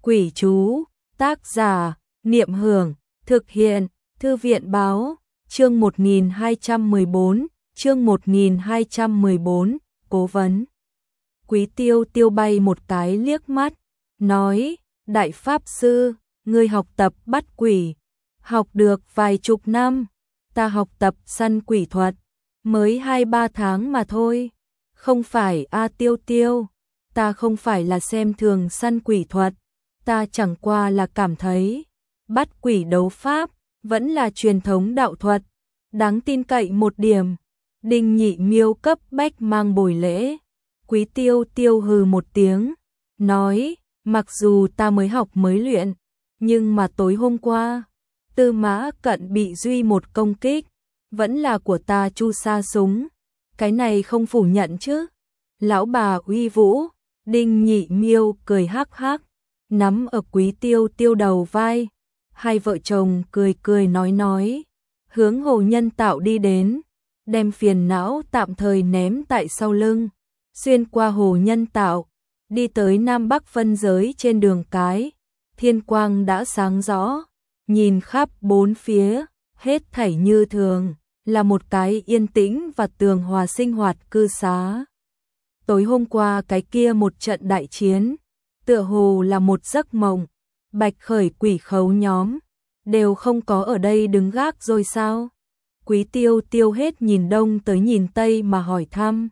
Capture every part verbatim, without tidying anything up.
Quỷ chú, tác giả, Niệm Hưởng, thực hiện, Thư viện báo, chương một nghìn hai trăm mười bốn, chương một nghìn hai trăm mười bốn, cố vấn. Quý Tiêu Tiêu bay một cái liếc mắt, nói, Đại Pháp Sư, ngươi học tập bắt quỷ, học được vài chục năm, ta học tập săn quỷ thuật, mới hai ba tháng mà thôi. Không phải a Tiêu Tiêu, ta không phải là xem thường săn quỷ thuật, ta chẳng qua là cảm thấy, bắt quỷ đấu pháp, vẫn là truyền thống đạo thuật, đáng tin cậy một điểm. Đinh Nhị Miêu cấp bách mang bồi lễ. Quý Tiêu Tiêu hừ một tiếng, nói, mặc dù ta mới học mới luyện, nhưng mà tối hôm qua, Tư Mã Cận bị Duy một công kích, vẫn là của ta chu sa súng, cái này không phủ nhận chứ. Lão bà uy vũ. Đinh Nhị Miêu cười hắc hắc, nắm ở Quý Tiêu Tiêu đầu vai, hai vợ chồng cười cười nói nói, hướng hồ nhân tạo đi đến, đem phiền não tạm thời ném tại sau lưng, xuyên qua hồ nhân tạo, đi tới Nam Bắc phân giới trên đường cái, thiên quang đã sáng rõ, nhìn khắp bốn phía, hết thảy như thường, là một cái yên tĩnh và tường hòa sinh hoạt cư xá. Tối hôm qua cái kia một trận đại chiến, tựa hồ là một giấc mộng, Bạch Khởi quỷ khấu nhóm, đều không có ở đây đứng gác rồi sao? Quý Tiêu Tiêu hết nhìn đông tới nhìn tây mà hỏi thăm.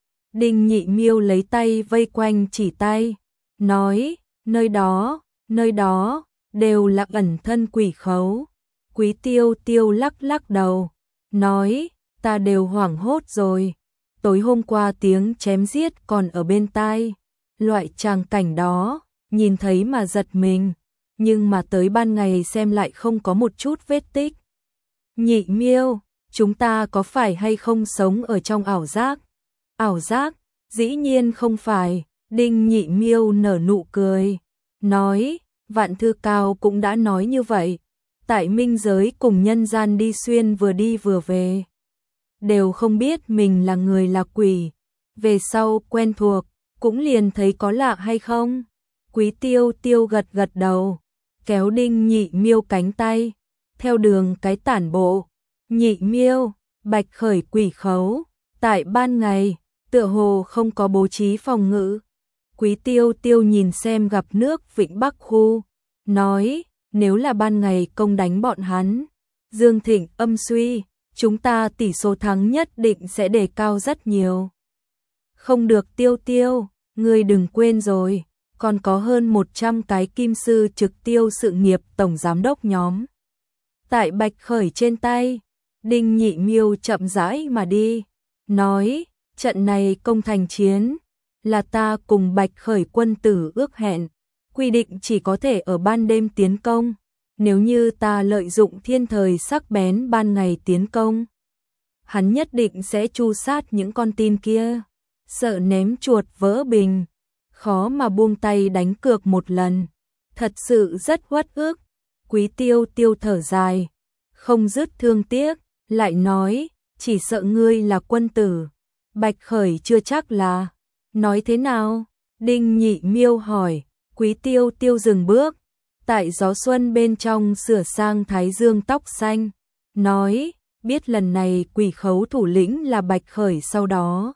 Đinh Nhị Miêu lấy tay vây quanh chỉ tay, nói, nơi đó, nơi đó, đều là ẩn thân quỷ khấu. Quý Tiêu Tiêu lắc lắc đầu, nói, ta đều hoảng hốt rồi. Tối hôm qua tiếng chém giết còn ở bên tai, loại tràng cảnh đó, nhìn thấy mà giật mình, nhưng mà tới ban ngày xem lại không có một chút vết tích. Nhị Miêu, chúng ta có phải hay không sống ở trong ảo giác? Ảo giác, dĩ nhiên không phải. Đinh Nhị Miêu nở nụ cười, nói, Vạn Thư Cao cũng đã nói như vậy, tại minh giới cùng nhân gian đi xuyên vừa đi vừa về, đều không biết mình là người là quỷ, về sau quen thuộc, cũng liền thấy có lạ hay không. Quý Tiêu Tiêu gật gật đầu, kéo Đinh Nhị Miêu cánh tay, theo đường cái tản bộ. Nhị Miêu, Bạch Khởi quỷ khấu, tại ban ngày, tựa hồ không có bố trí phòng ngự. Quý Tiêu Tiêu nhìn xem gặp nước Vịnh Bắc khu, nói, nếu là ban ngày công đánh bọn hắn, Dương Thịnh âm suy, chúng ta tỷ số thắng nhất định sẽ đề cao rất nhiều. Không được Tiêu Tiêu, ngươi đừng quên rồi, còn có hơn một trăm cái kim sư trực tiêu sự nghiệp tổng giám đốc nhóm. Tại Bạch Khởi trên tay, Đinh Nhị Miêu chậm rãi mà đi, nói, trận này công thành chiến, là ta cùng Bạch Khởi quân tử ước hẹn, quy định chỉ có thể ở ban đêm tiến công. Nếu như ta lợi dụng thiên thời sắc bén ban ngày tiến công, hắn nhất định sẽ tru sát những con tin kia, sợ ném chuột vỡ bình, khó mà buông tay đánh cược một lần, thật sự rất uất ức. Quý Tiêu Tiêu thở dài, không dứt thương tiếc, lại nói, chỉ sợ ngươi là quân tử, Bạch Khởi chưa chắc là. Nói thế nào? Đinh Nhị Miêu hỏi. Quý Tiêu Tiêu dừng bước, tại gió xuân bên trong sửa sang thái dương tóc xanh, nói, biết lần này quỷ khấu thủ lĩnh là Bạch Khởi sau đó,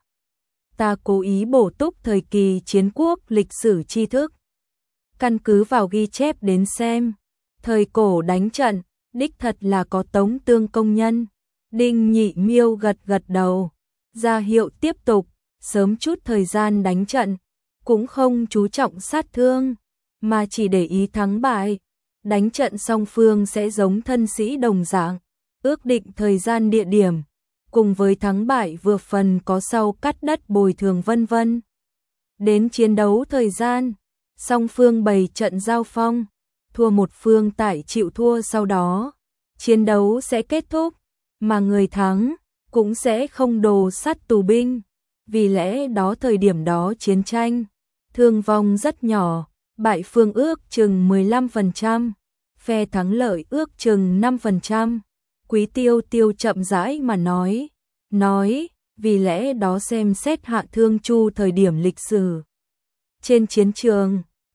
ta cố ý bổ túc thời kỳ chiến quốc lịch sử tri thức, căn cứ vào ghi chép đến xem, thời cổ đánh trận, đích thật là có tống tương công nhân. Đinh Nhị Miêu gật gật đầu, ra hiệu tiếp tục, sớm chút thời gian đánh trận, cũng không chú trọng sát thương, mà chỉ để ý thắng bại. Đánh trận song phương sẽ giống thân sĩ đồng dạng, ước định thời gian địa điểm, cùng với thắng bại vừa phần có sau cắt đất bồi thường vân vân. Đến chiến đấu thời gian, song phương bày trận giao phong, thua một phương tại chịu thua sau đó, chiến đấu sẽ kết thúc, mà người thắng cũng sẽ không đồ sắt tù binh. Vì lẽ đó thời điểm đó chiến tranh, thương vong rất nhỏ, bại phương ước chừng mười lăm phần trăm, phe thắng lợi ước chừng năm phần trăm. Quý Tiêu Tiêu chậm rãi mà nói, nói, vì lẽ đó xem xét hạ thương chu thời điểm lịch sử. Trên chiến trường,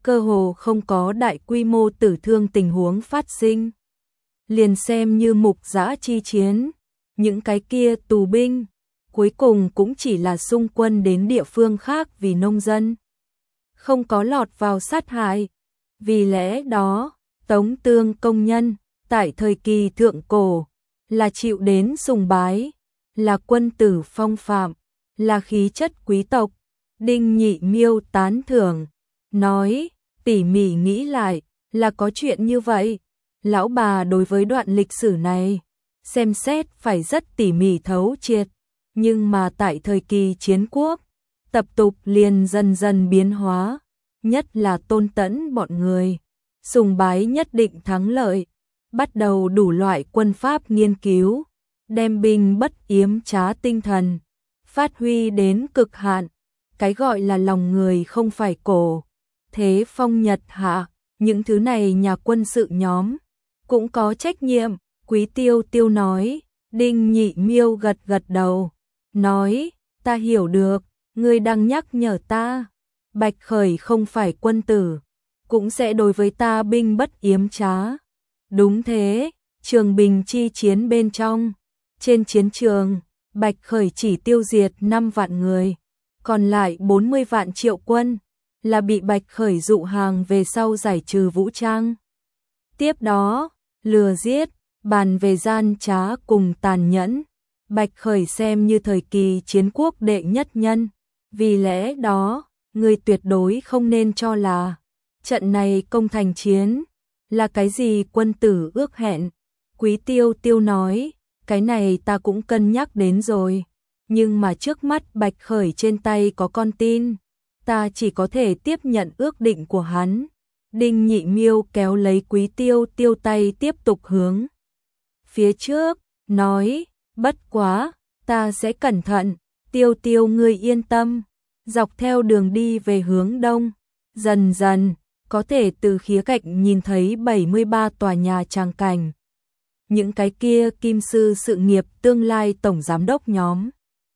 cơ hồ không có đại quy mô tử thương tình huống phát sinh. Liền xem như mục dã chi chiến, những cái kia tù binh, cuối cùng cũng chỉ là xung quân đến địa phương khác vì nông dân, không có lọt vào sát hại. Vì lẽ đó, Tống Tương công nhân, tại thời kỳ thượng cổ, là chịu đến sùng bái, là quân tử phong phạm, là khí chất quý tộc. Đinh Nhị Miêu tán thưởng, nói, tỉ mỉ nghĩ lại, là có chuyện như vậy. Lão bà đối với đoạn lịch sử này, xem xét phải rất tỉ mỉ thấu triệt, nhưng mà tại thời kỳ chiến quốc, tập tục liền dần dần biến hóa, nhất là Tôn Tẫn bọn người, sùng bái nhất định thắng lợi, bắt đầu đủ loại quân pháp nghiên cứu, đem binh bất yếm trá tinh thần, phát huy đến cực hạn. Cái gọi là lòng người không phải cổ, thế phong nhật hạ, những thứ này nhà quân sự nhóm cũng có trách nhiệm. Quý Tiêu Tiêu nói. Đinh Nhị Miêu gật gật đầu, nói, ta hiểu được, ngươi đang nhắc nhở ta. Bạch Khởi không phải quân tử, cũng sẽ đối với ta binh bất yếm trá. Đúng thế, Trường Bình chi chiến bên trong, trên chiến trường, Bạch Khởi chỉ tiêu diệt năm vạn người, còn lại bốn mươi vạn triệu quân, là bị Bạch Khởi dụ hàng về sau giải trừ vũ trang. Tiếp đó, lừa giết, bàn về gian trá cùng tàn nhẫn, Bạch Khởi xem như thời kỳ chiến quốc đệ nhất nhân. Vì lẽ đó, người tuyệt đối không nên cho là trận này công thành chiến là cái gì quân tử ước hẹn. Quý Tiêu Tiêu nói, cái này ta cũng cân nhắc đến rồi, nhưng mà trước mắt Bạch Khởi trên tay có con tin, ta chỉ có thể tiếp nhận ước định của hắn. Đinh Nhị Miêu kéo lấy Quý Tiêu Tiêu tay tiếp tục hướng phía trước, nói, bất quá, ta sẽ cẩn thận, Tiêu Tiêu ngươi yên tâm. Dọc theo đường đi về hướng đông, dần dần, có thể từ khía cạnh nhìn thấy bảy mươi ba tòa nhà tràng cảnh. Những cái kia kim sư sự nghiệp tương lai tổng giám đốc nhóm.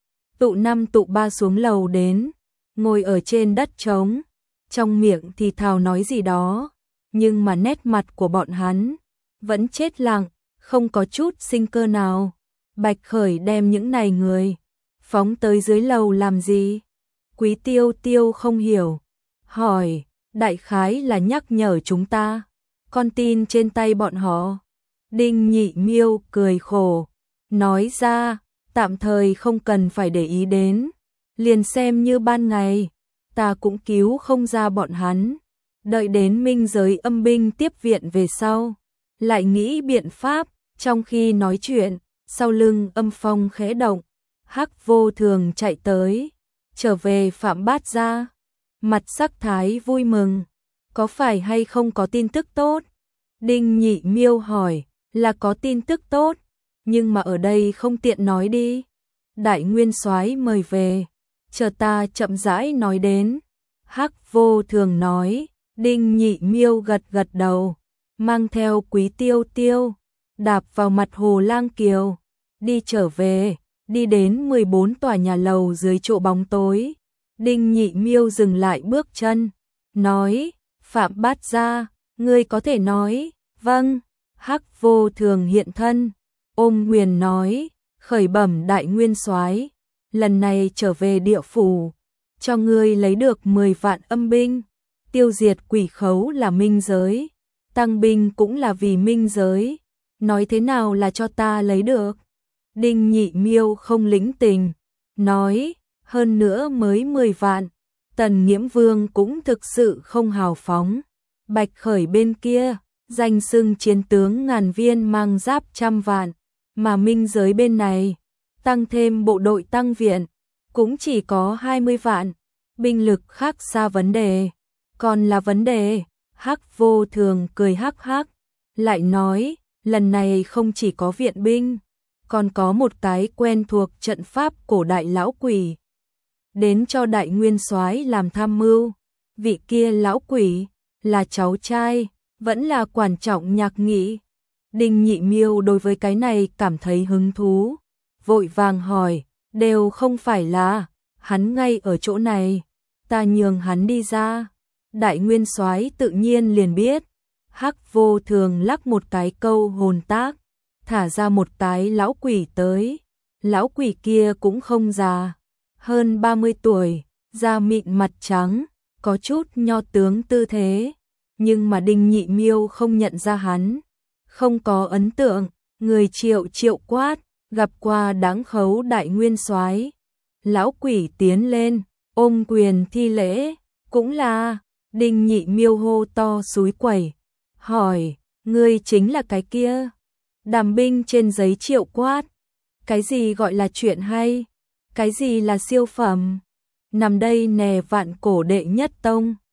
Tụ năm tụ ba xuống lầu đến, ngồi ở trên đất trống, trong miệng thì thào nói gì đó, nhưng mà nét mặt của bọn hắn vẫn chết lặng, không có chút sinh cơ nào. Bạch Khởi đem những này người phóng tới dưới lầu làm gì? Quý Tiêu Tiêu không hiểu, hỏi, đại khái là nhắc nhở chúng ta, con tin trên tay bọn họ. Đinh Nhị Miêu cười khổ, nói ra, tạm thời không cần phải để ý đến, liền xem như ban ngày, ta cũng cứu không ra bọn hắn, đợi đến minh giới âm binh tiếp viện về sau, lại nghĩ biện pháp. Trong khi nói chuyện, sau lưng Âm Phong khẽ động, Hắc Vô Thường chạy tới, trở về Phạm Bát gia, mặt sắc thái vui mừng, có phải hay không có tin tức tốt? Đinh Nhị Miêu hỏi, là có tin tức tốt, nhưng mà ở đây không tiện nói đi. Đại Nguyên Soái mời về, chờ ta chậm rãi nói đến. Hắc Vô Thường nói. Đinh Nhị Miêu gật gật đầu, mang theo Quý Tiêu Tiêu, đạp vào mặt hồ Lang Kiều, đi trở về, đi đến mười bốn tòa nhà lầu dưới chỗ bóng tối. Đinh Nhị Miêu dừng lại bước chân, nói, Phạm Bát gia, ngươi có thể nói, vâng. Hắc Vô Thường hiện thân, ôm quyền nói, khởi bẩm Đại Nguyên Soái, lần này trở về địa phủ, cho ngươi lấy được mười vạn âm binh, tiêu diệt quỷ khấu là minh giới, tăng binh cũng là vì minh giới, nói thế nào là cho ta lấy được? Đinh Nhị Miêu không lĩnh tình, nói, hơn nữa mới mười vạn, Tần Nghiễm Vương cũng thực sự không hào phóng. Bạch Khởi bên kia, danh xưng chiến tướng ngàn viên mang giáp trăm vạn, mà minh giới bên này, tăng thêm bộ đội tăng viện, cũng chỉ có hai mươi vạn, binh lực khác xa vấn đề, còn là vấn đề. Hắc Vô Thường cười hắc hắc, lại nói, lần này không chỉ có viện binh, còn có một cái quen thuộc trận pháp cổ đại lão quỷ, đến cho Đại Nguyên Soái làm tham mưu. Vị kia lão quỷ là cháu trai, vẫn là Quản Trọng Nhạc Nghị. Đinh Nhị Miêu đối với cái này cảm thấy hứng thú, vội vàng hỏi, đều không phải là, hắn ngay ở chỗ này, ta nhường hắn đi ra. Đại Nguyên Soái tự nhiên liền biết. Hắc Vô Thường lắc một cái câu hồn tác, thả ra một cái lão quỷ tới. Lão quỷ kia cũng không già, hơn ba mươi tuổi, da mịn mặt trắng, có chút nho tướng tư thế, nhưng mà Đinh Nhị Miêu không nhận ra hắn, không có ấn tượng. Người Triệu Triệu quát, gặp qua đáng khấu Đại Nguyên Soái. Lão quỷ tiến lên, ôm quyền thi lễ, cũng là. Đinh Nhị Miêu hô to xúi quẩy, hỏi, ngươi chính là cái kia? Đàm binh trên giấy Triệu quát, cái gì gọi là chuyện hay? Cái gì là siêu phẩm? Nằm đây nè vạn cổ đệ nhất tông.